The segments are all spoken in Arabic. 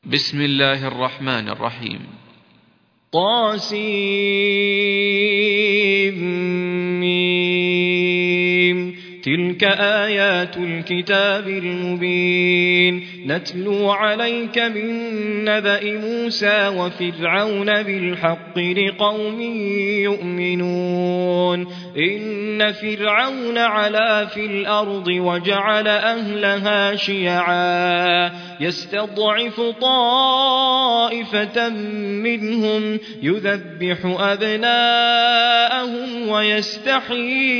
بسم الله الرحمن الرحيم. طاسيم. تلك آيات الكتاب المبين نتلو عليك من نبأ موسى وفرعون بالحق لقوم يؤمنون. إن فرعون علا في الأرض وجعل أهلها شيعا يستضعف طائفة منهم يذبح أبناءهم ويستحيي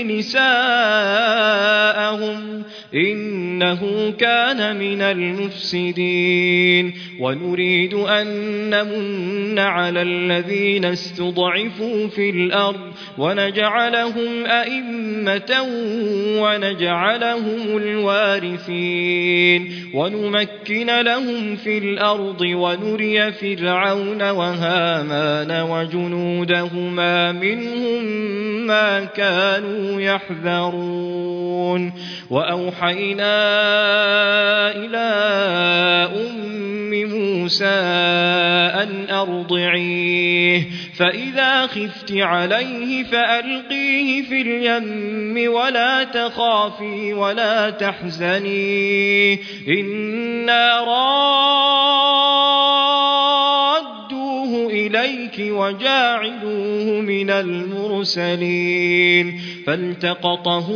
نساءهم إنه كان من المفسدين. ونريد أن نمن على الذين استضعفوا في الأرض ونجعلهم أئمة ونجعلهم الوارثين ونمكن لهم في الأرض ونري فرعون وهامان وجنودهما منهم ما كانوا يحذرون. وأوحينا إلى أم موسى أن أرضعيه فإذا خفت عليه فألقيه في اليم ولا تخافي ولا تحزني إنا رادوه إليك وجاعلوه من المرسلين. فالتقطه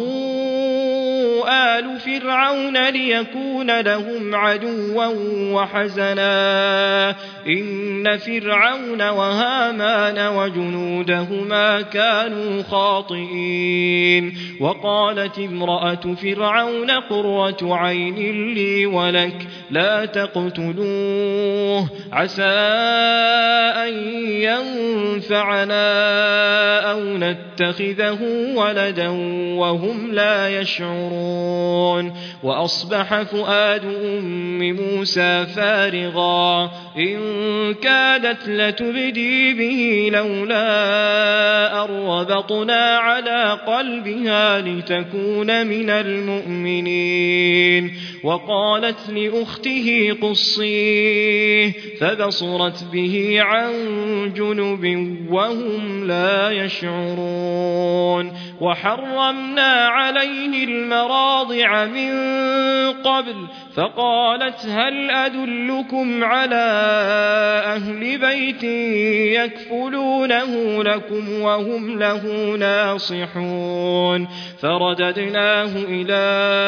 آل فرعون ليكون لهم عدوا وحزنا إن فرعون وهامان وجنودهما كانوا خاطئين. وقالت امرأة فرعون قرة عين لي ولك لا تقتلوه عسى أن ينفعنا أو نتخذه ولدا وهم لا يشعرون. وأصبح فؤاد أم موسى فارغا إن كادت لتبدي به لولا أن ربطنا على قلبها لتكون من المؤمنين. وقالت لأخته قصيه فبصرت به عن جنب وهم لا يشعرون. وحرمنا عليه المراضع من قبل فقالت هل أدلكم على أهل بيت يكفلونه لكم وهم له ناصحون. فرددناه إلى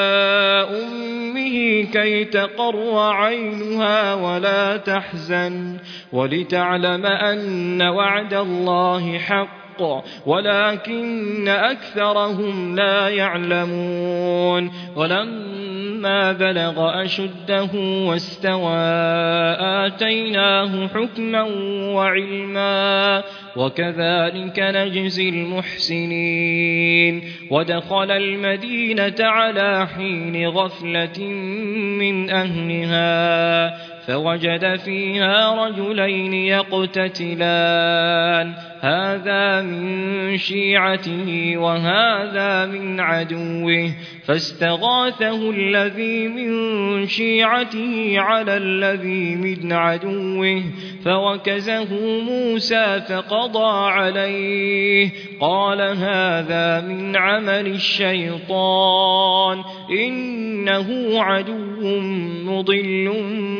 أمه كي تقر عينها ولا تحزن ولتعلم أن وعد الله حق ولكن أكثرهم لا يعلمون. ولما بلغ أشده واستوى آتيناه حكما وعلما وكذلك نجزي المحسنين. ودخل المدينة على حين غفلة من أهلها فوجد فيها رجلين يقتتلان هذا من شيعته وهذا من عدوه فاستغاثه الذي من شيعته على الذي من عدوه فوكزه موسى فقضى عليه قال هذا من عمل الشيطان إنه عدو مضل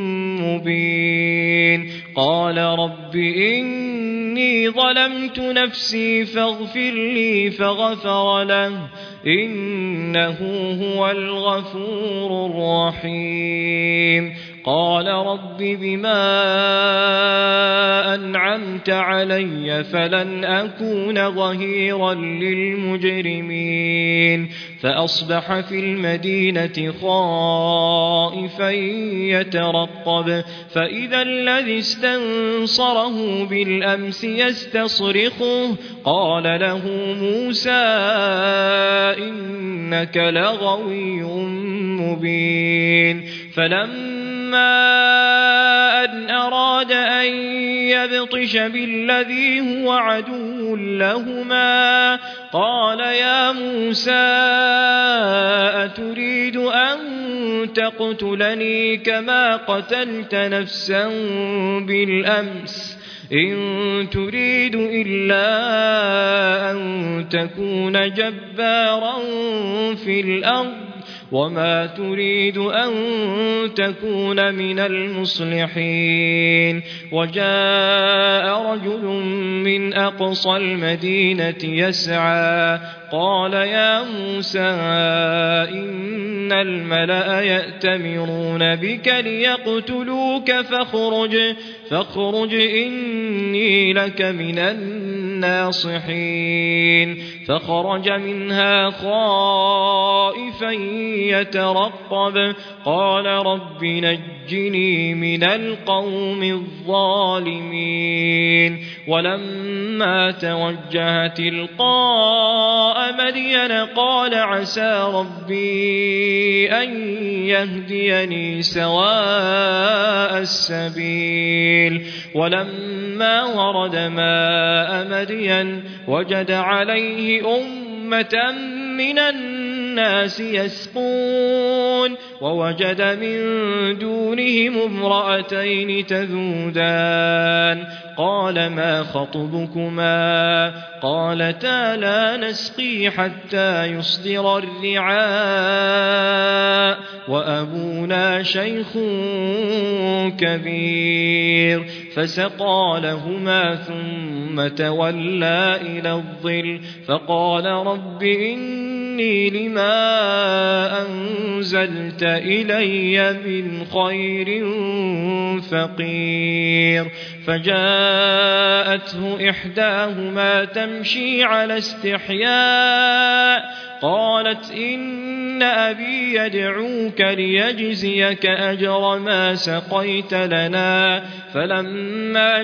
مبين. قال رب إني ظلمت نفسي فاغفر لي فغفر له إنه هو الغفور الرحيم. قال رب بما أنعمت علي فلن أكون ظهيرا للمجرمين. فأصبح في المدينة خائفا يترقب فإذا الذي استنصره بالأمس يستصرخه قال له موسى إنك لغوي مبين. فلما أن أراد أن يبطش بالذي هو عدو لهما قال يا موسى أتريد أن تقتلني كما قتلت نفسا بالأمس إن تريد إلا أن تكون جبارا في الأرض وما تريد أن تكون من المصلحين. وجاء رجل من أقصى المدينة يسعى قال يا موسى إن الملأ يأتمرون بك ليقتلوك فاخرج إني لك من الناصحين. فخرج منها خائفا يترقب قال رب نجني من القوم الظالمين. ولما توجه تلقاء مدين قال عسى ربي أن يهديني سواء السبيل. ولما ورد ماء مدين وجد عليه أمة من الناس يسقون ووجد من دونهم امرأتين تذودان قال ما خطبكما قالتا لا نسقي حتى يصدر الرعاء وأبونا شيخ كبير. فسقى لهما ثم تولى إلى الظل فقال رب إني لما أنزلت إلي من خير فقير. فجاءته إحداهما تمشي على استحياء قالت إن أبي يدعوك ليجزيك أجر ما سقيت لنا. فلما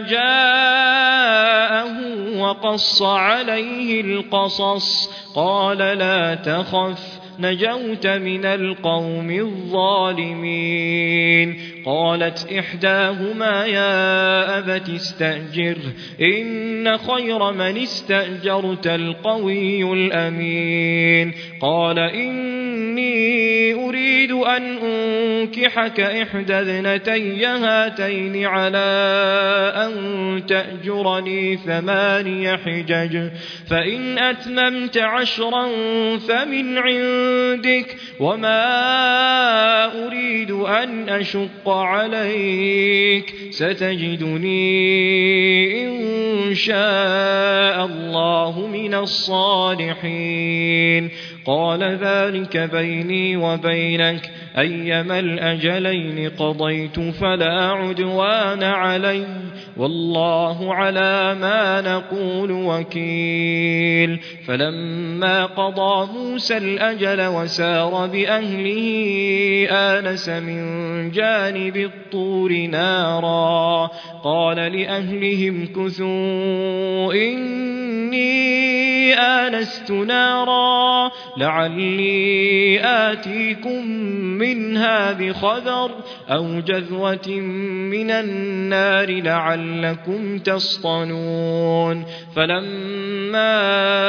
جاءه وقص عليه القصص قال لا تخف نجوت من القوم الظالمين. قالت إحداهما يا أبت استأجر إن خير من استأجرت القوي الأمين. قال إني أريد أن أنكحك إحدى ابنتي هاتين على أن تأجرني 8 حجج فإن أتممت 10 فمن عندك وما أريد أن أشق عليك ستجدني إن شاء الله من الصالحين. قال ذلك بيني وبينك أيما الأجلين قضيت فلا عدوان علي والله على ما نقول وكيل. فلما قضى موسى الأجل وسار بأهله آنس من جانب الطور نارا قال لأهلهم كثوا إني آنست نارا لعلي آتيكم منها بخبر أو جذوة من النار لعلكم تصطلون. فلما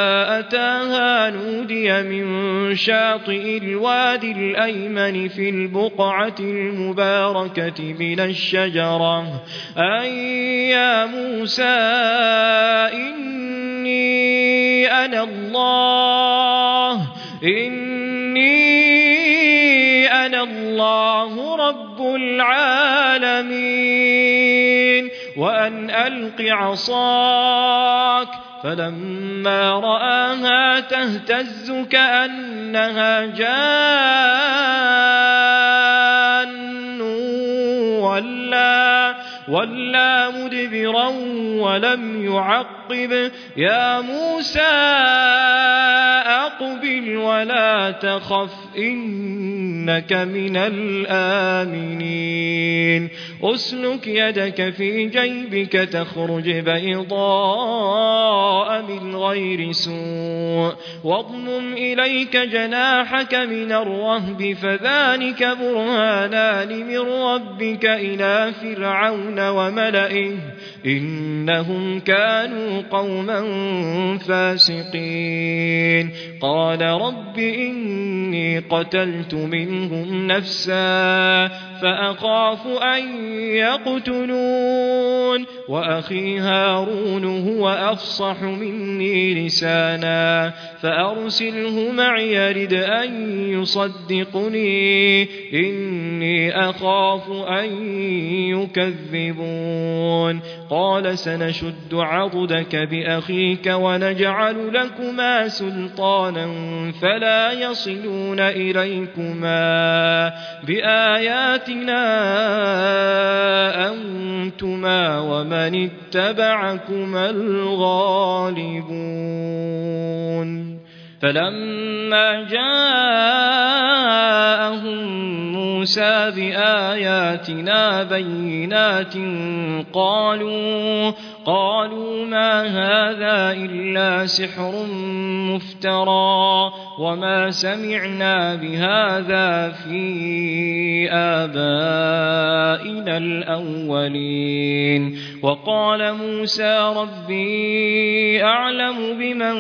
أتاها نودي من شاطئ الوادي الأيمن في البقعة المباركة من الشجرة أي يا موسى إني أنا الله رب العالمين وأن ألق عصاك. فلما رآها تهتز كأنها جان ولا مدبرا ولم يعقب. يا موسى أقبل ولا تخف إنك من الآمنين. أسلك يدك في جيبك تخرج بيضاء من غير سوء واضمم إليك جناحك من الرهب فذلك برهانان من ربك إلى فرعون وملئه إنهم كانوا قوما فاسقين. قال رب إني قتلت منهم منهم نفسا فأخاف أن يقتلون وأخي هارون هو أفصح مني لسانا فأرسله معي يرد أن يصدقني إني أخاف أن يكذبون قال سنشد عضدك بأخيك ونجعل لكما سلطانا فلا يصلون إليكما بآياتنا أنتما ومن اتبعكما الغالبون فلما جاءهم موسى بآياتنا بينات قالوا ما هذا إلا سحر مفترى وما سمعنا بهذا في آبائنا الأولين وقال موسى ربي أعلم بمن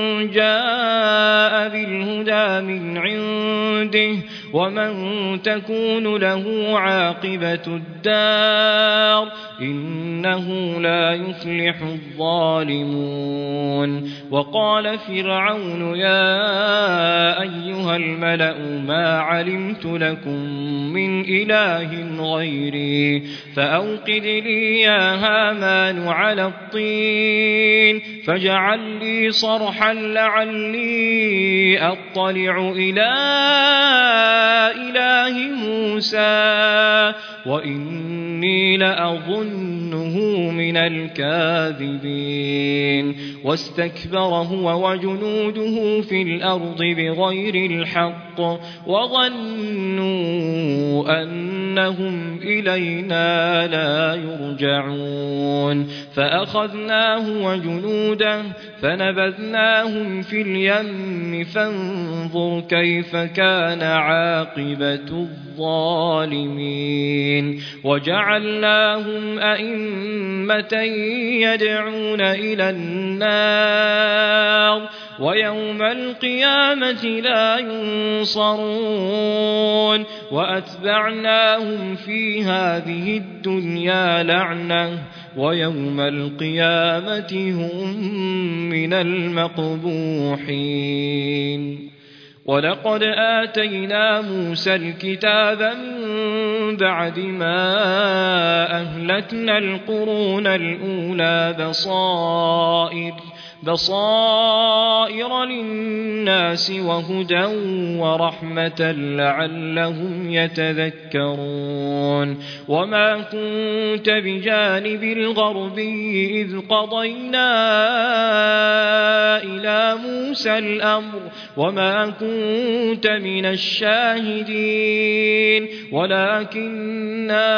جاء بالهدى من عنده ومن تكون له عاقبة الدار إنه لا يفلح الظالمون وقال فرعون يا أيها الملأ ما علمت لكم من إله غيري فأوقد لي يا هامان على الطين فاجعل لي صرحا لعلي أطلع إلى إله موسى وإني لأظنه من الكاذبين واستكبر هو وجنوده في الأرض بغير الحق وظنوا أنهم إلينا لا يرجعون فأخذناه وجنوده فنبذناهم في اليم فانظر كيف كان عاقبة الظالمين وجعلناهم أئمة يدعون إلى النار ويوم القيامة لا ينصرون وأتبعناهم في هذه الدنيا لعنة ويوم القيامة هم من المقبوحين ولقد آتينا موسى الكتاب من بعد ما أهلكنا القرون الأولى بصائر للناس وهدى ورحمة لعلهم يتذكرون وما كنت بجانب الغربي إذ قضينا إلى موسى الأمر وما كنت من الشاهدين ولكننا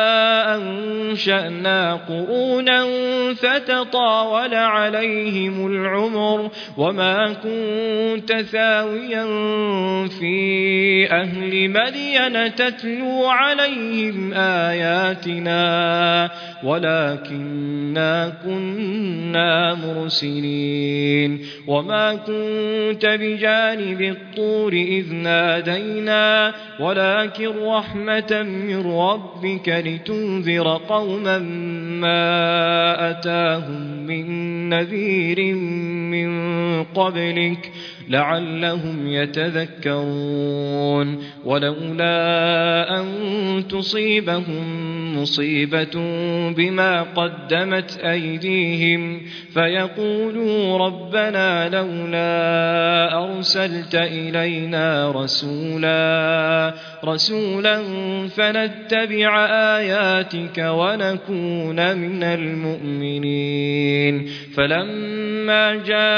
أنشأنا قرونا فتطاول عليهم العمر وما كنت ثاويا في أهل مدين تتلو عليهم آياتنا ولكننا كنا مرسلين وما كنت بجانب الطور إذ نادينا ولكن رحمة من ربك لتنذر قوما ما أتاهم من نذير من قبلك لعلهم يتذكرون ولولا أن تصيبهم مصيبة بما قدمت أيديهم فيقولوا ربنا لولا أرسلت إلينا رسولا فنتبع آياتك ونكون من المؤمنين فلما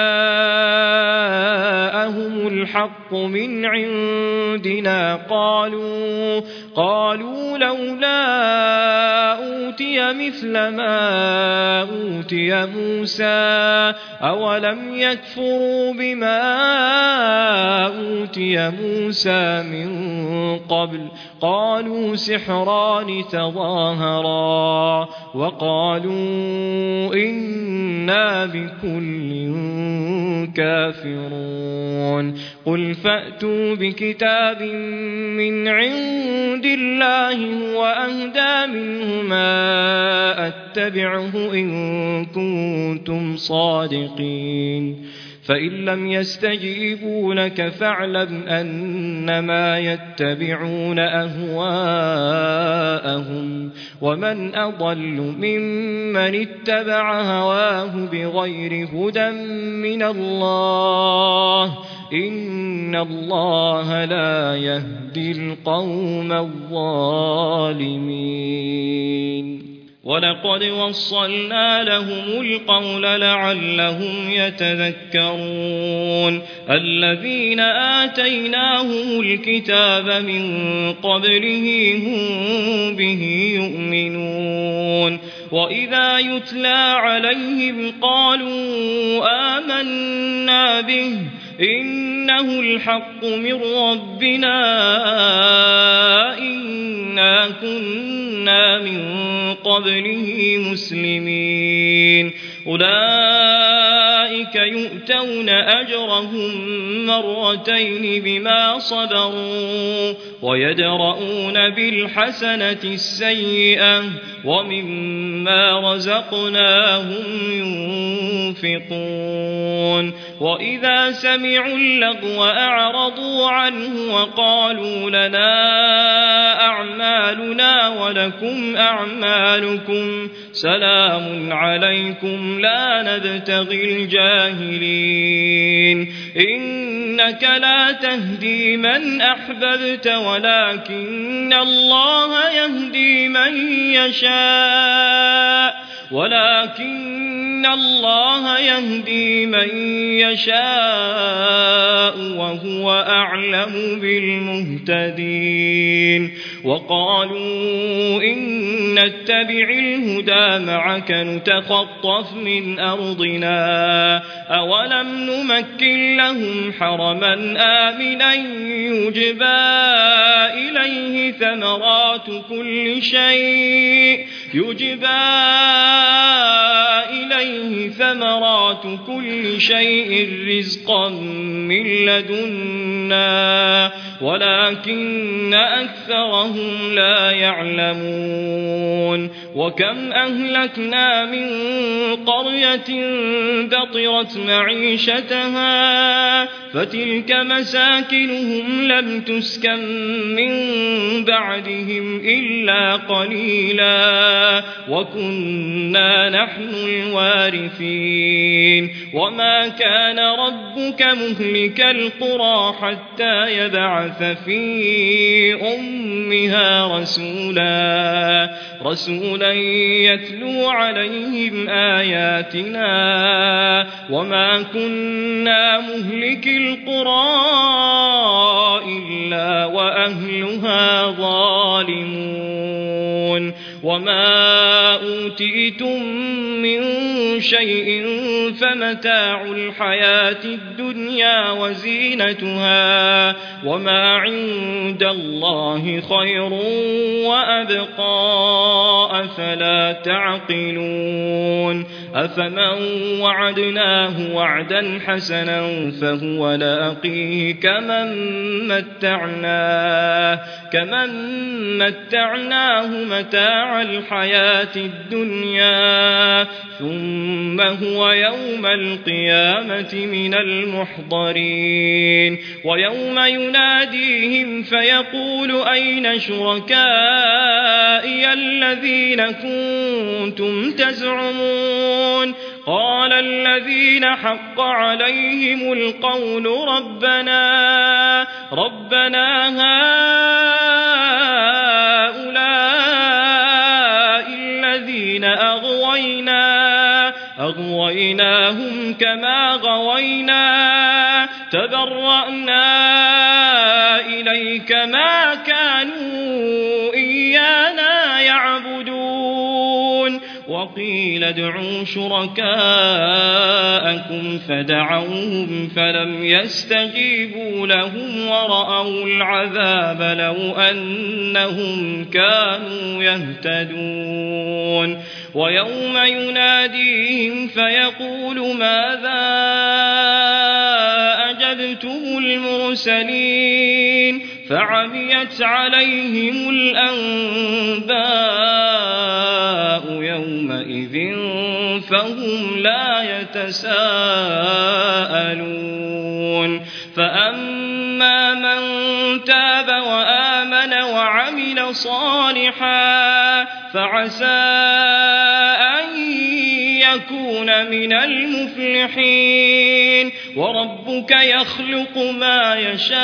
جاءهم الحق من عندنا قالوا لولا أوتي مثل ما أوتي موسى أولم يكفروا بما أوتي موسى من قبل قالوا سحران تظاهرا وقالوا إنا بكل كافرون قل فأتوا بكتاب من عند الله هو أهدى منهما أتبعه إن كنتم صادقين فإن لم يستجيبوا لك فاعلم أنما يتبعون أهواءهم ومن أضل ممن اتبع هواه بغير هدى من الله إن الله لا يهدي القوم الظالمين ولقد وصلنا لهم القول لعلهم يتذكرون الذين آتيناهم الكتاب من قبله هم به يؤمنون وإذا يتلى عليهم قالوا آمنا به إنه الحق من ربنا إنا كنا من قبله مسلمين أولئك يؤتون أجرهم مرتين بما صبروا ويدرؤون بالحسنة السيئة ومما رزقناهم ينفقون وإذا سمعوا اللغو أعرضوا عنه وقالوا لنا أعمالنا ولكم أعمالكم سلام عليكم لا نبتغي الجاهلين إنك لا تهدي من أحببت ولكن الله يهدي من يشاء وهو أعلم بالمهتدين وقالوا إن نتبع الهدى معك نتخطف من أرضنا أولم نمكن لهم حرما آمنا يجبى إليه ثمرات كل شيء رزقا من لدنا ولكن أكثرهم لا يعلمون وكم أهلكنا من قرية بطرت معيشتها فتلك مساكنهم لم تسكن من بعدهم إلا قليلا وكنا نحن الوارثين وما كان ربك مهلك القرى حتى يبعث في أمها رسولا يتلو عليهم آياتنا وما كنا مهلك القرى إلا وأهلها ظالمون وما أوتيتم من شيء فمتاع الحياة الدنيا وزينتها وما عند الله خير وأبقى أفلا تعقلون أفمن وعدناه وعدا حسنا فهو لاقيه كمن متعناه متاع الحياة الدنيا ثم هو يوم القيامة من المحضرين ويوم يناديهم فيقول أين شركائي الذين كنتم تزعمون قال الذين حق عليهم القول ربنا هؤلاء الذين أغويناهم كما غوينا تبرأنا إليك ما كانوا إيانا يعبدون وقيل ادعوا شركاءكم فدعوهم فلم يستجيبوا لهم ورأوا العذاب لو أنهم كانوا يهتدون ويوم يناديهم فيقول ماذا أجبتم المرسلين فعميت عليهم الأنباء يومئذ فهم لا يتساءلون فأما من تاب وآمن وعمل صالحا فعسى أن يكون من المفلحين وربك يخلق ما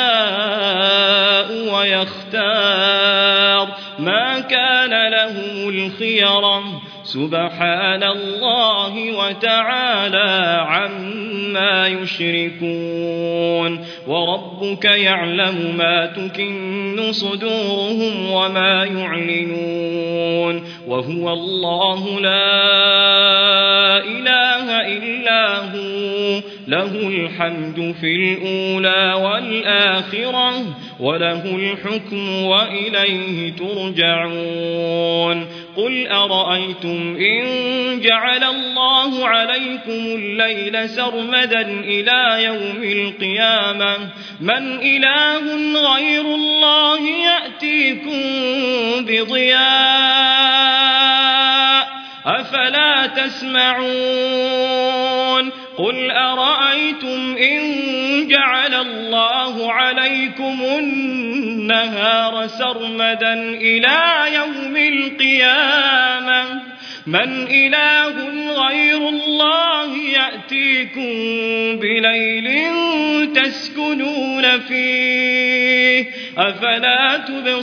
يشاء ويختار ما كان لهم الخيرة سبحان الله وتعالى عما يشركون وربك يعلم ما تكن صدورهم وما يعلنون وهو الله لا إله إلا هو له الحمد في الأولى والآخرة وله الحكم وإليه ترجعون قل أرأيتم إن جعل الله عليكم الليل سرمدا إلى يوم القيامة من إله غير الله يأتيكم بضياء أفلا تسمعون قل أرأيتم إن جعل الله عليكم النهار سرمدا إلى يوم القيامة من إله غير الله يأتيكم بليل تسكنون فيه أفلا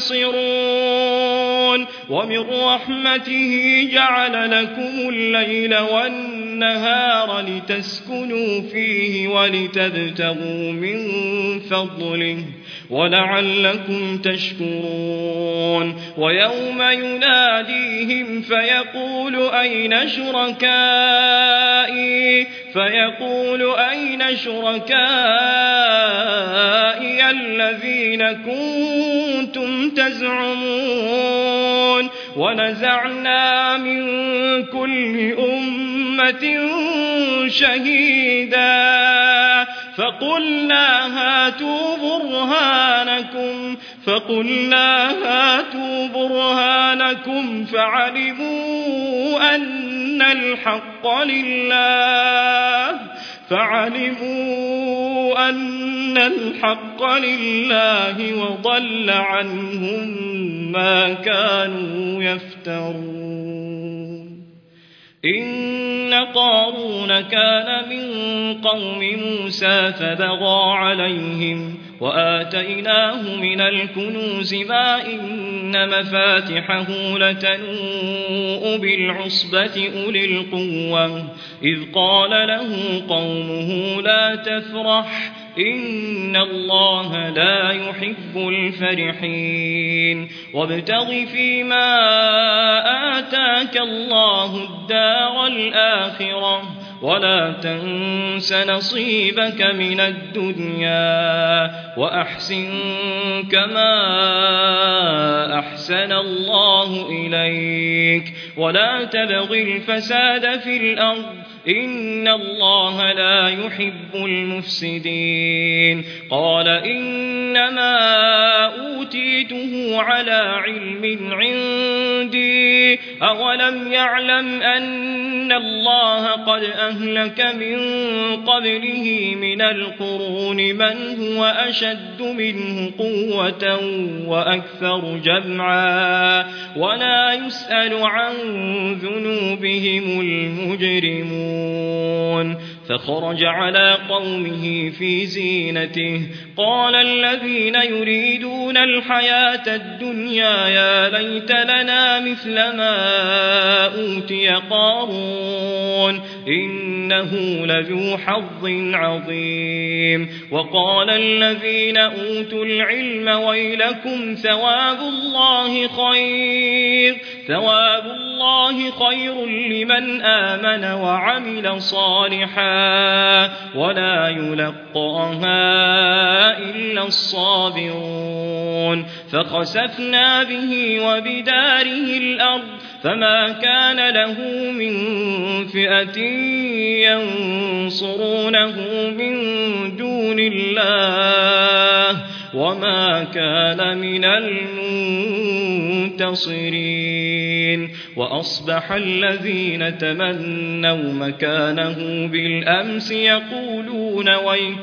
تبصرون ومن رحمته جعل لكم الليل والنهار لتسكنوا فيه ولتبتغوا من فضله ولعلكم تشكرون ويوم يناديهم فيقول أين شركائي الذين كنتم تزعمون ونزعنا من كل أمة شهيدا فقلنا هاتوا برهانكم فعلموا أن الحق لله وضل عنهم ما كانوا يفترون إن قارون كان من قوم موسى فبغى عليهم وآتيناه من الكنوز ما إن مفاتحه لتنوء بالعصبة أولي القوة إذ قال له قومه لا تفرح إن الله لا يحب الفرحين وابتغ فيما آتاك الله الدار الآخرة ولا تنس نصيبك من الدنيا وأحسن كما أحسن الله إليك ولا تبغ الفساد في الأرض إن الله لا يحب المفسدين قال إنما أوتيته على علم عندي أولم يعلم أن الله قد أهلك من قبله من القرون من هو أشد منه قوة وأكثر جمعا ولا يسأل عن ذنوبهم المجرمون فخرج على قومه في زينته قال الذين يريدون الحياة الدنيا يا ليت لنا مثل ما أوتي قارون إنه لذو حظ عظيم وقال الذين أوتوا العلم ويلكم ثواب الله الله خير لمن آمن وعمل صالحا ولا يلقاها إلا الصابرون فخسفنا به وبداره الأرض فما كان له من فئة ينصرونه من دون الله وما كان من المنتصرين وأصبح الذين تمنوا مكانه بالأمس يقولون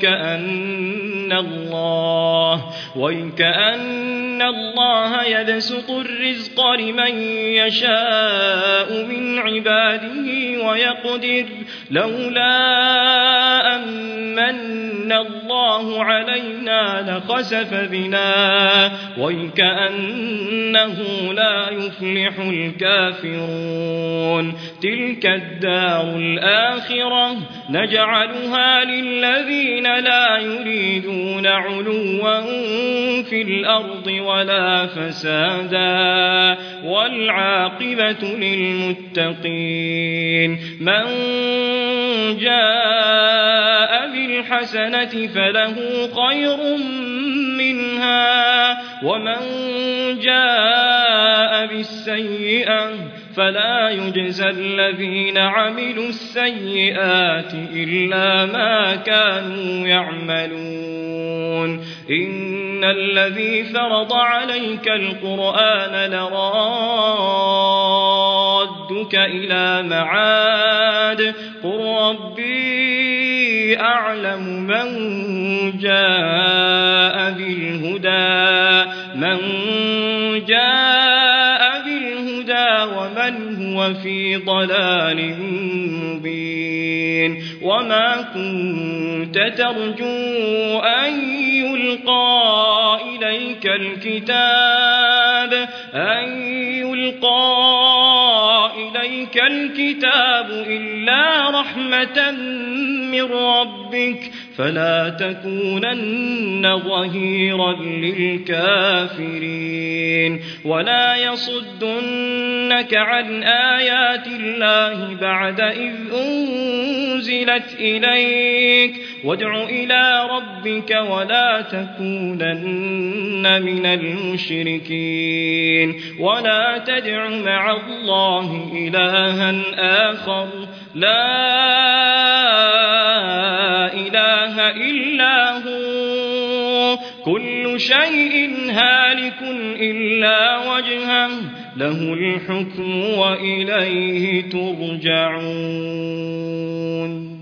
ويكأن الله يبسط الرزق لمن يشاء من عباده ويقدر لولا أمن الله علينا لخسف بنا ويكأنه لا يفلح الكافرون تلك الدار الآخرة نجعلها للذين لا يريدون علوا في الأرض ولا فسادا والعاقبة للمتقين من جاء بالحسنة فله خير منها ومن جاء بالسيئة فلا يجزى الذين عملوا السيئات إلا ما كانوا يعملون إن الذي فرض عليك القرآن لرادك إلى معاد قل ربي أعلم من جاء بالهدى ومن هو في ضلال مبين وما كنت ترجو أن يلقى إليك الكتاب إلا رحمة من ربك فلا تكونن ظهيرا للكافرين ولا يصدنك عن آيات الله بعد إذ أنزلت إليك وادع إلى ربك ولا تكونن من المشركين ولا تدع مع الله إلها آخر لا إله إلا هو كل شيء هالك إلا وجهه له الحكم وإليه ترجعون